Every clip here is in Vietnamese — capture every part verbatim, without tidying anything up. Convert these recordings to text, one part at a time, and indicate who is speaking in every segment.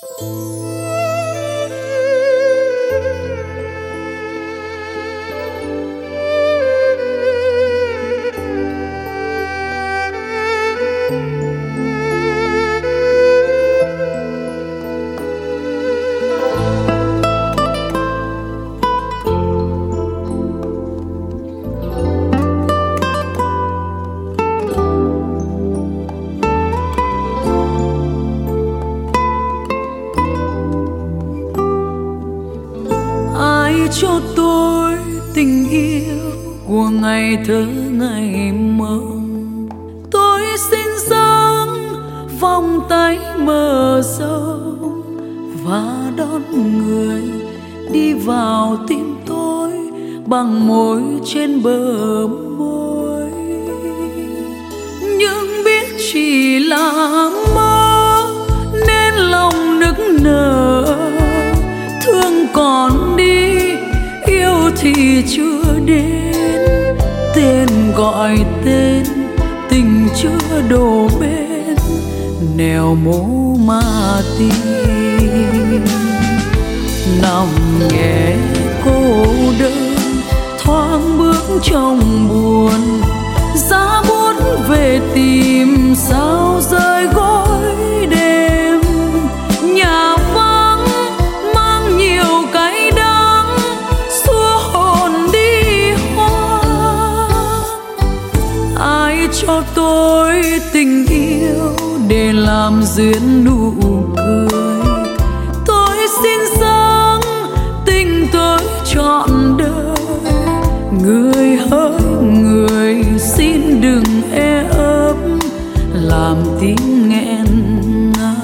Speaker 1: Cho tôi tình yêu của ngày thơ ngày mộng, tôi xin dâng vòng tay mở rộng và đón người đi vào tim tôi bằng môi trên bờ môi. Nhưng biết chỉ là mơ nên lòng nức nở, thương còn đi yêu thì chưa đến, tên gọi tên tình chưa đổ bên, nẻo mố mà tìm. Nằm nghe cô đơn thoáng bước trong buồn, giá buốt về tìm sao rơi gối đêm. Nhà vắng mang nhiều cái đắng xua hồn đi hoang. Ai cho tôi tình yêu để làm duyên nụ cười, tôi xin dâng tình tôi trọn đời. Người hỡi người xin đừng e ấp làm tim nghẹn ngào.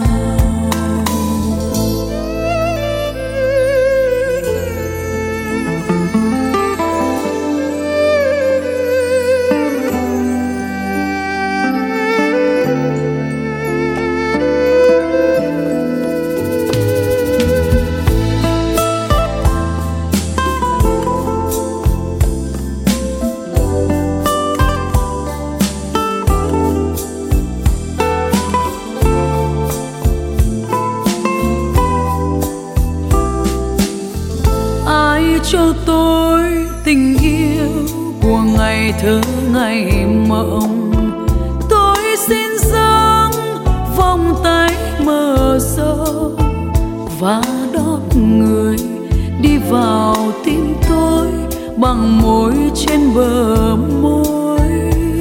Speaker 1: Cho tôi tình yêu của ngày thơ ngày mộng, tôi xin dâng vòng tay mở rộng và đón người đi vào tim tôi bằng môi trên bờ môi.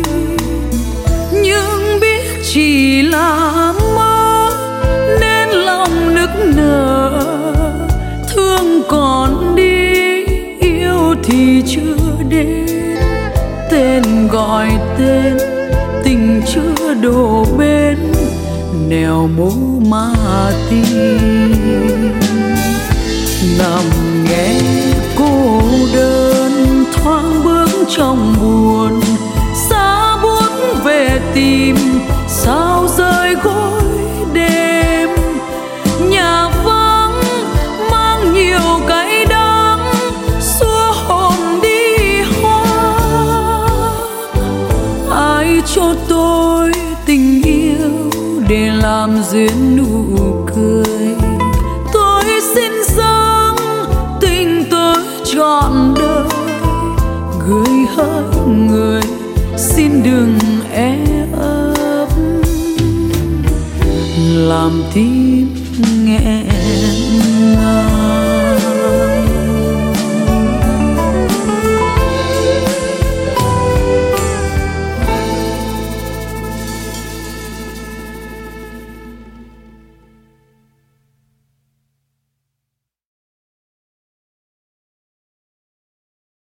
Speaker 1: Nhưng biết chỉ là mơ nên lòng nức nở, thương còn đi thì chưa đến, tên gọi tên tình chưa đổ bên, nẻo mố mà tìm. Nằm nghe cô đơn thoáng bước trong buồn, xa buốt về tìm sao rơi gối đêm. Nhà vắng mang nhiều cái đắng xua hồn đi hoang. Ai cho tôi tình yêu để làm duyên nụ cười, tôi xin dâng tình tôi trọn đời. Người hỡi người xin đừng e ấp làm tim nghẹn ngào.